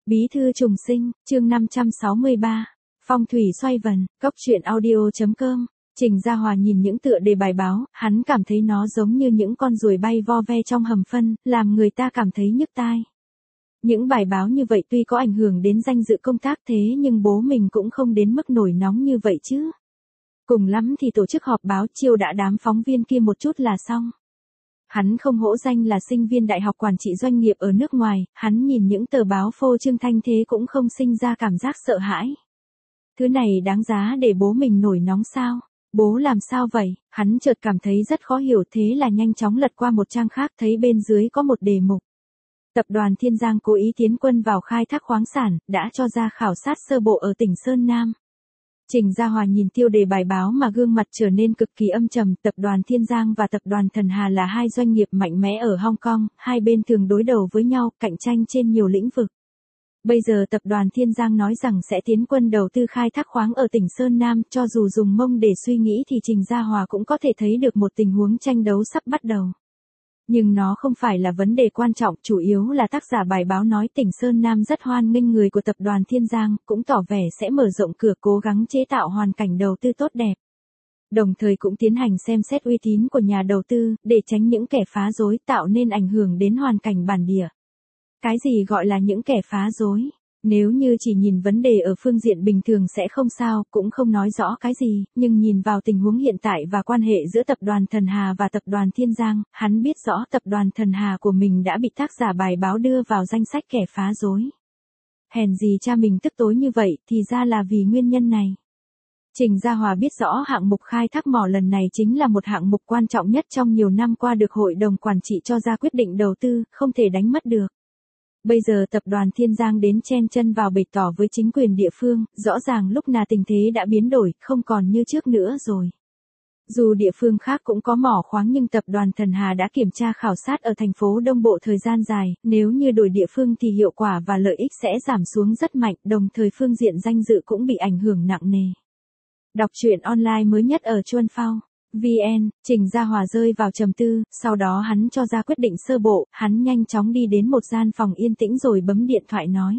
Bí thư trùng sinh, chương 563. Phong thủy xoay vần, cốc truyện audio.com. Trình Gia Hòa nhìn những tựa đề bài báo, hắn cảm thấy nó giống như những con ruồi bay vo ve trong hầm phân, làm người ta cảm thấy nhức tai. Những bài báo như vậy tuy có ảnh hưởng đến danh dự công tác thế nhưng bố mình cũng không đến mức nổi nóng như vậy chứ. Cùng lắm thì tổ chức họp báo chiêu đãi đám phóng viên kia một chút là xong. Hắn không hổ danh là sinh viên đại học quản trị doanh nghiệp ở nước ngoài, hắn nhìn những tờ báo phô trương thanh thế cũng không sinh ra cảm giác sợ hãi. Thứ này đáng giá để bố mình nổi nóng sao? Bố làm sao vậy? Hắn chợt cảm thấy rất khó hiểu thế là nhanh chóng lật qua một trang khác thấy bên dưới có một đề mục. Tập đoàn Thiên Giang cố ý tiến quân vào khai thác khoáng sản, đã cho ra khảo sát sơ bộ ở tỉnh Sơn Nam. Trình Gia Hòa nhìn tiêu đề bài báo mà gương mặt trở nên cực kỳ âm trầm. Tập đoàn Thiên Giang và tập đoàn Thần Hà là hai doanh nghiệp mạnh mẽ ở Hong Kong, hai bên thường đối đầu với nhau, cạnh tranh trên nhiều lĩnh vực. Bây giờ tập đoàn Thiên Giang nói rằng sẽ tiến quân đầu tư khai thác khoáng ở tỉnh Sơn Nam, cho dù dùng mông để suy nghĩ thì Trình Gia Hòa cũng có thể thấy được một tình huống tranh đấu sắp bắt đầu. Nhưng nó không phải là vấn đề quan trọng, chủ yếu là tác giả bài báo nói tỉnh Sơn Nam rất hoan nghênh người của tập đoàn Thiên Giang, cũng tỏ vẻ sẽ mở rộng cửa cố gắng chế tạo hoàn cảnh đầu tư tốt đẹp. Đồng thời cũng tiến hành xem xét uy tín của nhà đầu tư, để tránh những kẻ phá rối tạo nên ảnh hưởng đến hoàn cảnh bản địa. Cái gì gọi là những kẻ phá rối? Nếu như chỉ nhìn vấn đề ở phương diện bình thường sẽ không sao, cũng không nói rõ cái gì, nhưng nhìn vào tình huống hiện tại và quan hệ giữa tập đoàn Thần Hà và tập đoàn Thiên Giang, hắn biết rõ tập đoàn Thần Hà của mình đã bị tác giả bài báo đưa vào danh sách kẻ phá rối. Hèn gì cha mình tức tối như vậy, thì ra là vì nguyên nhân này. Trình Gia Hòa biết rõ hạng mục khai thác mỏ lần này chính là một hạng mục quan trọng nhất trong nhiều năm qua được hội đồng quản trị cho ra quyết định đầu tư, không thể đánh mất được. Bây giờ tập đoàn Thiên Giang đến chen chân vào bày tỏ với chính quyền địa phương, rõ ràng lúc nào tình thế đã biến đổi, không còn như trước nữa rồi. Dù địa phương khác cũng có mỏ khoáng nhưng tập đoàn Thần Hà đã kiểm tra khảo sát ở thành phố Đông Bộ thời gian dài, nếu như đổi địa phương thì hiệu quả và lợi ích sẽ giảm xuống rất mạnh, đồng thời phương diện danh dự cũng bị ảnh hưởng nặng nề. Đọc truyện online mới nhất ở Chuan Phao VN, Trình Gia Hòa rơi vào trầm tư, sau đó hắn cho ra quyết định sơ bộ, hắn nhanh chóng đi đến một gian phòng yên tĩnh rồi bấm điện thoại nói.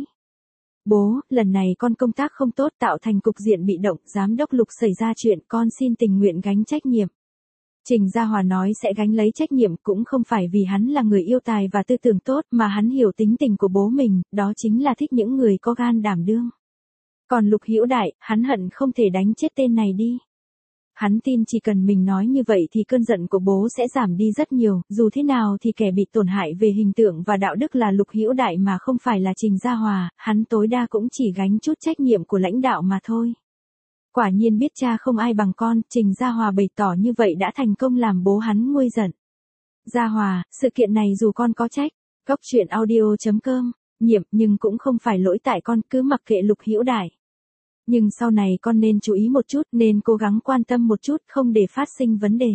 Bố, lần này con công tác không tốt tạo thành cục diện bị động, giám đốc Lục xảy ra chuyện, con xin tình nguyện gánh trách nhiệm. Trình Gia Hòa nói sẽ gánh lấy trách nhiệm cũng không phải vì hắn là người yêu tài và tư tưởng tốt mà hắn hiểu tính tình của bố mình, đó chính là thích những người có gan đảm đương. Còn Lục Hữu Đại, hắn hận không thể đánh chết tên này đi. Hắn tin chỉ cần mình nói như vậy thì cơn giận của bố sẽ giảm đi rất nhiều, dù thế nào thì kẻ bị tổn hại về hình tượng và đạo đức là Lục Hữu Đại mà không phải là Trình Gia Hòa, hắn tối đa cũng chỉ gánh chút trách nhiệm của lãnh đạo mà thôi. Quả nhiên biết cha không ai bằng con, Trình Gia Hòa bày tỏ như vậy đã thành công làm bố hắn nguôi giận. Gia Hòa, sự kiện này dù con có trách, cốc truyện audio.com, nhiệm nhưng cũng không phải lỗi tại con, cứ mặc kệ Lục Hữu Đại. Nhưng sau này con nên chú ý một chút, nên cố gắng quan tâm một chút, không để phát sinh vấn đề.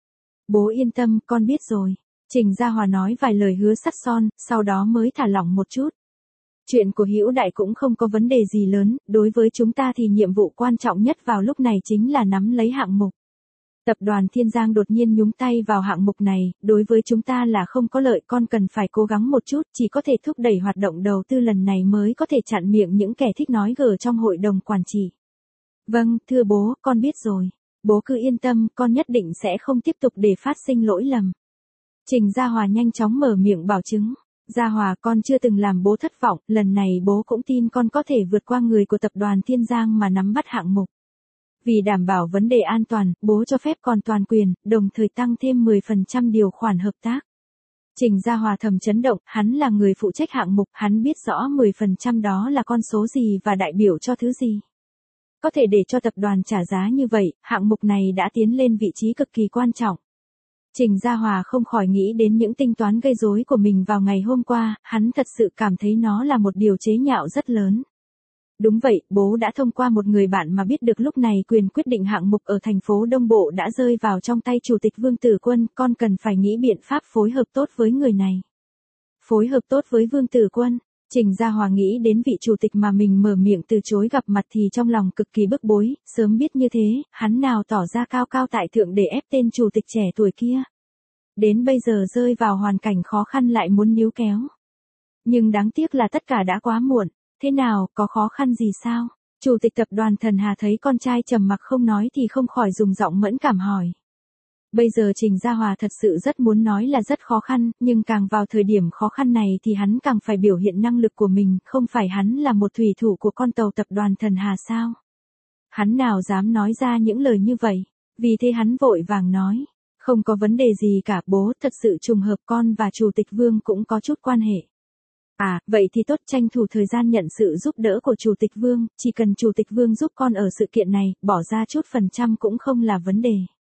Bố yên tâm, con biết rồi. Trình Gia Hòa nói vài lời hứa sắt son, sau đó mới thả lỏng một chút. Chuyện của Hữu Đại cũng không có vấn đề gì lớn, đối với chúng ta thì nhiệm vụ quan trọng nhất vào lúc này chính là nắm lấy hạng mục. Tập đoàn Thiên Giang đột nhiên nhúng tay vào hạng mục này, đối với chúng ta là không có lợi, con cần phải cố gắng một chút, chỉ có thể thúc đẩy hoạt động đầu tư lần này mới có thể chặn miệng những kẻ thích nói gở trong hội đồng quản trị. Vâng, thưa bố, con biết rồi. Bố cứ yên tâm, con nhất định sẽ không tiếp tục để phát sinh lỗi lầm. Trình Gia Hòa nhanh chóng mở miệng bảo chứng. Gia Hòa, con chưa từng làm bố thất vọng, lần này bố cũng tin con có thể vượt qua người của tập đoàn Thiên Giang mà nắm bắt hạng mục. Vì đảm bảo vấn đề an toàn, bố cho phép còn toàn quyền, đồng thời tăng thêm 10% điều khoản hợp tác. Trình Gia Hòa thầm chấn động, hắn là người phụ trách hạng mục, hắn biết rõ 10% đó là con số gì và đại biểu cho thứ gì. Có thể để cho tập đoàn trả giá như vậy, hạng mục này đã tiến lên vị trí cực kỳ quan trọng. Trình Gia Hòa không khỏi nghĩ đến những tính toán gây rối của mình vào ngày hôm qua, hắn thật sự cảm thấy nó là một điều chế nhạo rất lớn. Đúng vậy, bố đã thông qua một người bạn mà biết được lúc này quyền quyết định hạng mục ở thành phố Đông Bộ đã rơi vào trong tay Chủ tịch Vương Tử Quân, con cần phải nghĩ biện pháp phối hợp tốt với người này. Phối hợp tốt với Vương Tử Quân, Trình Gia Hòa nghĩ đến vị chủ tịch mà mình mở miệng từ chối gặp mặt thì trong lòng cực kỳ bức bối, sớm biết như thế, hắn nào tỏ ra cao cao tại thượng để ép tên chủ tịch trẻ tuổi kia. Đến bây giờ rơi vào hoàn cảnh khó khăn lại muốn níu kéo. Nhưng đáng tiếc là tất cả đã quá muộn. Thế nào, có khó khăn gì sao? Chủ tịch tập đoàn Thần Hà thấy con trai trầm mặc không nói thì không khỏi dùng giọng mẫn cảm hỏi. Bây giờ Trình Gia Hòa thật sự rất muốn nói là rất khó khăn, nhưng càng vào thời điểm khó khăn này thì hắn càng phải biểu hiện năng lực của mình, không phải hắn là một thủy thủ của con tàu tập đoàn Thần Hà sao? Hắn nào dám nói ra những lời như vậy, vì thế hắn vội vàng nói, không có vấn đề gì cả bố, thật sự trùng hợp con và Chủ tịch Vương cũng có chút quan hệ. À, vậy thì tốt, tranh thủ thời gian nhận sự giúp đỡ của Chủ tịch Vương, chỉ cần Chủ tịch Vương giúp con ở sự kiện này, bỏ ra chút phần trăm cũng không là vấn đề.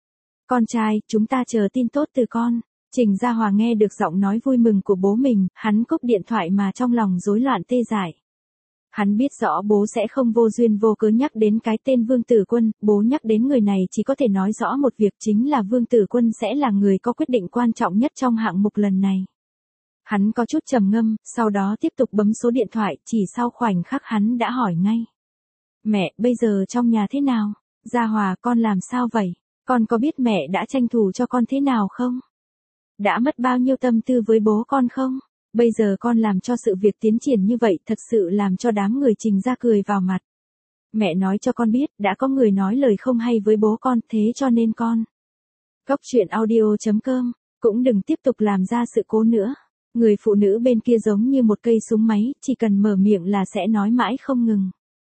Con trai, chúng ta chờ tin tốt từ con. Trình Gia Hòa nghe được giọng nói vui mừng của bố mình, hắn cúp điện thoại mà trong lòng rối loạn tê dại. Hắn biết rõ bố sẽ không vô duyên vô cớ nhắc đến cái tên Vương Tử Quân, bố nhắc đến người này chỉ có thể nói rõ một việc, chính là Vương Tử Quân sẽ là người có quyết định quan trọng nhất trong hạng mục lần này. Hắn có chút trầm ngâm, sau đó tiếp tục bấm số điện thoại, chỉ sau khoảnh khắc hắn đã hỏi ngay. Mẹ, bây giờ trong nhà thế nào? Gia Hòa, con làm sao vậy? Con có biết mẹ đã tranh thủ cho con thế nào không? Đã mất bao nhiêu tâm tư với bố con không? Bây giờ con làm cho sự việc tiến triển như vậy thật sự làm cho đám người Trình gia cười vào mặt. Mẹ nói cho con biết, đã có người nói lời không hay với bố con, thế cho nên con. Cốc truyện audio.com, cũng đừng tiếp tục làm ra sự cố nữa. Người phụ nữ bên kia giống như một cây súng máy, chỉ cần mở miệng là sẽ nói mãi không ngừng.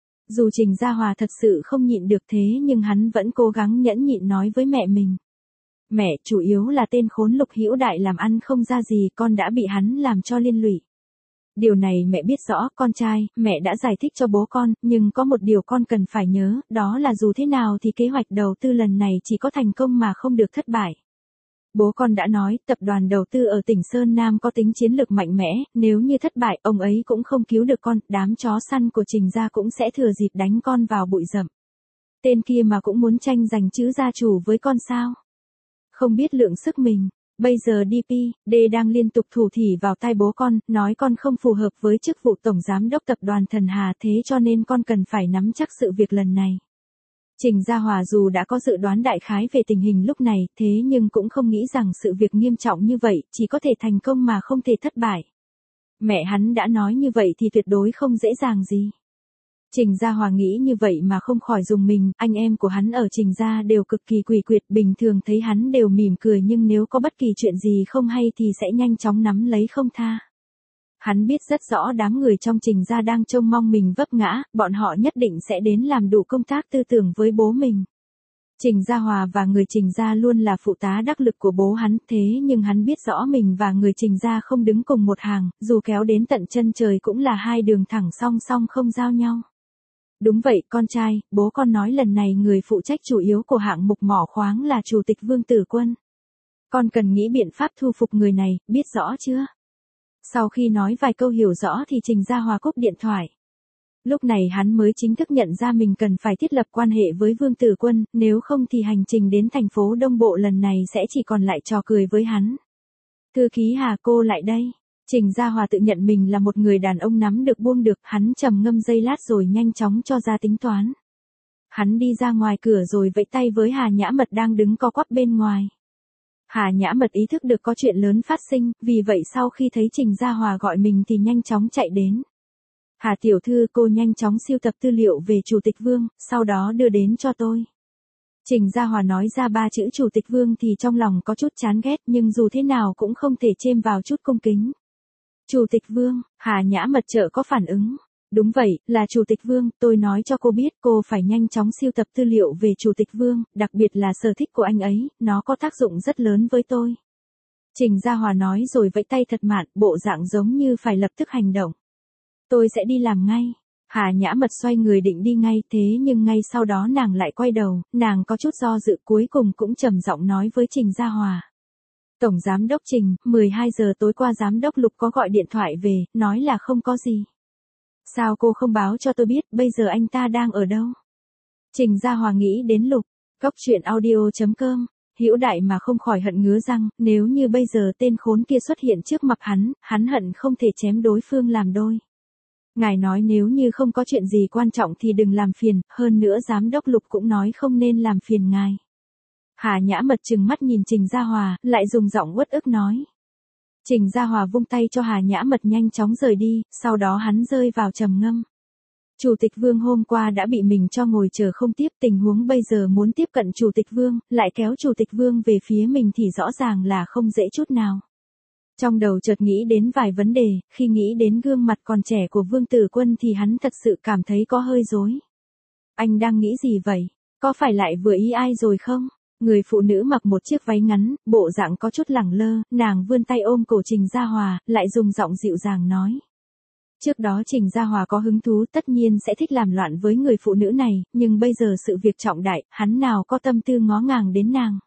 Dù Trình Gia Hòa thật sự không nhịn được thế nhưng hắn vẫn cố gắng nhẫn nhịn nói với mẹ mình. Mẹ, chủ yếu là tên khốn Lục Hữu Đại làm ăn không ra gì, con đã bị hắn làm cho liên lụy. Điều này mẹ biết rõ, con trai, mẹ đã giải thích cho bố con, nhưng có một điều con cần phải nhớ, đó là dù thế nào thì kế hoạch đầu tư lần này chỉ có thành công mà không được thất bại. Bố con đã nói, tập đoàn đầu tư ở tỉnh Sơn Nam có tính chiến lược mạnh mẽ, nếu như thất bại, ông ấy cũng không cứu được con, đám chó săn của Trình gia cũng sẽ thừa dịp đánh con vào bụi rậm. Tên kia mà cũng muốn tranh giành chữ gia chủ với con sao? Không biết lượng sức mình. Bây giờ DP, đang liên tục thủ thỉ vào tai bố con, nói con không phù hợp với chức vụ tổng giám đốc tập đoàn Thần Hà, thế cho nên con cần phải nắm chắc sự việc lần này. Trình Gia Hòa dù đã có dự đoán đại khái về tình hình lúc này, thế nhưng cũng không nghĩ rằng sự việc nghiêm trọng như vậy, chỉ có thể thành công mà không thể thất bại. Mẹ hắn đã nói như vậy thì tuyệt đối không dễ dàng gì. Trình Gia Hòa nghĩ như vậy mà không khỏi dùng mình, anh em của hắn ở Trình gia đều cực kỳ quỷ quyệt, bình thường thấy hắn đều mỉm cười nhưng nếu có bất kỳ chuyện gì không hay thì sẽ nhanh chóng nắm lấy không tha. Hắn biết rất rõ đám người trong Trình gia đang trông mong mình vấp ngã, bọn họ nhất định sẽ đến làm đủ công tác tư tưởng với bố mình. Trình Gia Hòa và người Trình gia luôn là phụ tá đắc lực của bố hắn, thế nhưng hắn biết rõ mình và người Trình gia không đứng cùng một hàng, dù kéo đến tận chân trời cũng là hai đường thẳng song song không giao nhau. Đúng vậy, con trai, bố con nói lần này người phụ trách chủ yếu của hạng mục mỏ khoáng là Chủ tịch Vương Tử Quân. Con cần nghĩ biện pháp thu phục người này, biết rõ chưa? Sau khi nói vài câu hiểu rõ thì Trình Gia Hòa cúp điện thoại. Lúc này hắn mới chính thức nhận ra mình cần phải thiết lập quan hệ với Vương Tử Quân, nếu không thì hành trình đến thành phố Đông Bộ lần này sẽ chỉ còn lại trò cười với hắn. Thư ký Hà, cô lại đây. Trình Gia Hòa tự nhận mình là một người đàn ông nắm được buông được, hắn trầm ngâm giây lát rồi nhanh chóng cho ra tính toán. Hắn đi ra ngoài cửa rồi vẫy tay với Hà Nhã Mật đang đứng co quắp bên ngoài. Hà Nhã Mật ý thức được có chuyện lớn phát sinh, vì vậy sau khi thấy Trình Gia Hòa gọi mình thì nhanh chóng chạy đến. Hà tiểu thư, cô nhanh chóng siêu tập tư liệu về Chủ tịch Vương, sau đó đưa đến cho tôi. Trình Gia Hòa nói ra 3 chữ Chủ tịch Vương thì trong lòng có chút chán ghét nhưng dù thế nào cũng không thể chêm vào chút cung kính. Chủ tịch Vương, Hà Nhã Mật chợt có phản ứng. Đúng vậy, là Chủ tịch Vương, tôi nói cho cô biết cô phải nhanh chóng siêu tập tư liệu về Chủ tịch Vương, đặc biệt là sở thích của anh ấy, nó có tác dụng rất lớn với tôi. Trình Gia Hòa nói rồi vẫy tay thật mạn, bộ dạng giống như phải lập tức hành động. Tôi sẽ đi làm ngay. Hà Nhã Mật xoay người định đi ngay, thế nhưng ngay sau đó nàng lại quay đầu, nàng có chút do dự cuối cùng cũng trầm giọng nói với Trình Gia Hòa. Tổng giám đốc Trình, 12 giờ tối qua giám đốc Lục có gọi điện thoại về, nói là không có gì. Sao cô không báo cho tôi biết, bây giờ anh ta đang ở đâu? Trình Gia Hòa nghĩ đến Lục. Cốc truyện audio.com, Hữu Đại mà không khỏi hận ngứa răng, nếu như bây giờ tên khốn kia xuất hiện trước mặt hắn hận không thể chém đối phương làm đôi. Ngài nói nếu như không có chuyện gì quan trọng thì đừng làm phiền, hơn nữa giám đốc Lục cũng nói không nên làm phiền ngài. Hà Nhã Mật trừng mắt nhìn Trình Gia Hòa, lại dùng giọng uất ức nói. Trình Gia Hòa vung tay cho Hà Nhã Mật nhanh chóng rời đi, sau đó hắn rơi vào trầm ngâm. Chủ tịch Vương hôm qua đã bị mình cho ngồi chờ không tiếp, tình huống bây giờ muốn tiếp cận Chủ tịch Vương, lại kéo Chủ tịch Vương về phía mình thì rõ ràng là không dễ chút nào. Trong đầu chợt nghĩ đến vài vấn đề, khi nghĩ đến gương mặt còn trẻ của Vương Tử Quân thì hắn thật sự cảm thấy có hơi rối. Anh đang nghĩ gì vậy? Có phải lại vừa ý ai rồi không? Người phụ nữ mặc một chiếc váy ngắn, bộ dạng có chút lẳng lơ, nàng vươn tay ôm cổ Trình Gia Hòa, lại dùng giọng dịu dàng nói. Trước đó Trình Gia Hòa có hứng thú tất nhiên sẽ thích làm loạn với người phụ nữ này, nhưng bây giờ sự việc trọng đại, hắn nào có tâm tư ngó ngàng đến nàng.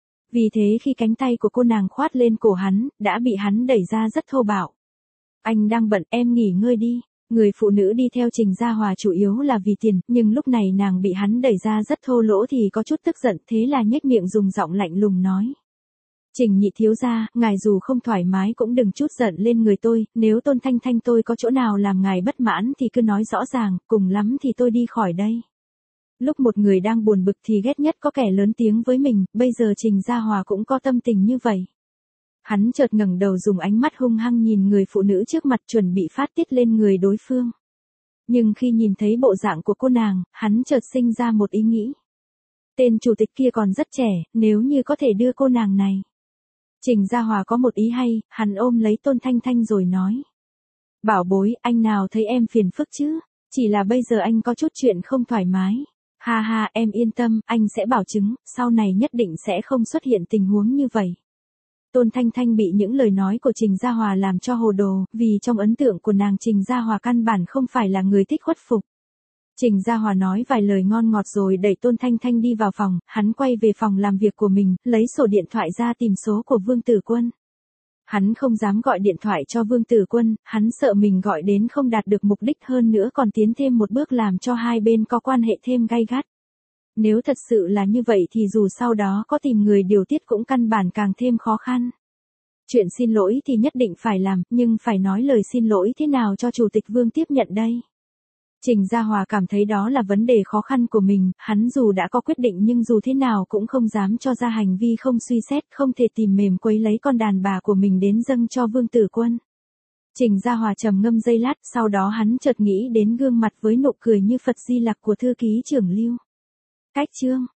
Vì thế khi cánh tay của cô nàng khoát lên cổ hắn, đã bị hắn đẩy ra rất thô bạo. Anh đang bận, em nghỉ ngơi đi. Người phụ nữ đi theo Trình Gia Hòa chủ yếu là vì tiền, nhưng lúc này nàng bị hắn đẩy ra rất thô lỗ thì có chút tức giận, thế là nhếch miệng dùng giọng lạnh lùng nói. Trình nhị thiếu gia, ngài dù không thoải mái cũng đừng chút giận lên người tôi, nếu Tôn Thanh Thanh tôi có chỗ nào làm ngài bất mãn thì cứ nói rõ ràng, cùng lắm thì tôi đi khỏi đây. Lúc một người đang buồn bực thì ghét nhất có kẻ lớn tiếng với mình, bây giờ Trình Gia Hòa cũng có tâm tình như vậy. Hắn chợt ngẩng đầu dùng ánh mắt hung hăng nhìn người phụ nữ trước mặt chuẩn bị phát tiết lên người đối phương. Nhưng khi nhìn thấy bộ dạng của cô nàng, hắn chợt sinh ra một ý nghĩ. Tên chủ tịch kia còn rất trẻ, nếu như có thể đưa cô nàng này. Trình Gia Hòa có một ý hay, hắn ôm lấy Tôn Thanh Thanh rồi nói. Bảo bối, anh nào thấy em phiền phức chứ, chỉ là bây giờ anh có chút chuyện không thoải mái. Ha ha, em yên tâm, anh sẽ bảo chứng, sau này nhất định sẽ không xuất hiện tình huống như vậy. Tôn Thanh Thanh bị những lời nói của Trình Gia Hòa làm cho hồ đồ, vì trong ấn tượng của nàng Trình Gia Hòa căn bản không phải là người thích khuất phục. Trình Gia Hòa nói vài lời ngon ngọt rồi đẩy Tôn Thanh Thanh đi vào phòng, hắn quay về phòng làm việc của mình, lấy sổ điện thoại ra tìm số của Vương Tử Quân. Hắn không dám gọi điện thoại cho Vương Tử Quân, hắn sợ mình gọi đến không đạt được mục đích hơn nữa còn tiến thêm một bước làm cho hai bên có quan hệ thêm gay gắt. Nếu thật sự là như vậy thì dù sau đó có tìm người điều tiết cũng căn bản càng thêm khó khăn. Chuyện xin lỗi thì nhất định phải làm, nhưng phải nói lời xin lỗi thế nào cho Chủ tịch Vương tiếp nhận đây? Trình Gia Hòa cảm thấy đó là vấn đề khó khăn của mình, hắn dù đã có quyết định nhưng dù thế nào cũng không dám cho ra hành vi không suy xét, không thể tìm mềm quấy lấy con đàn bà của mình đến dâng cho Vương Tử Quân. Trình Gia Hòa trầm ngâm giây lát, sau đó hắn chợt nghĩ đến gương mặt với nụ cười như Phật Di Lặc của thư ký trưởng Lưu Cách Chương.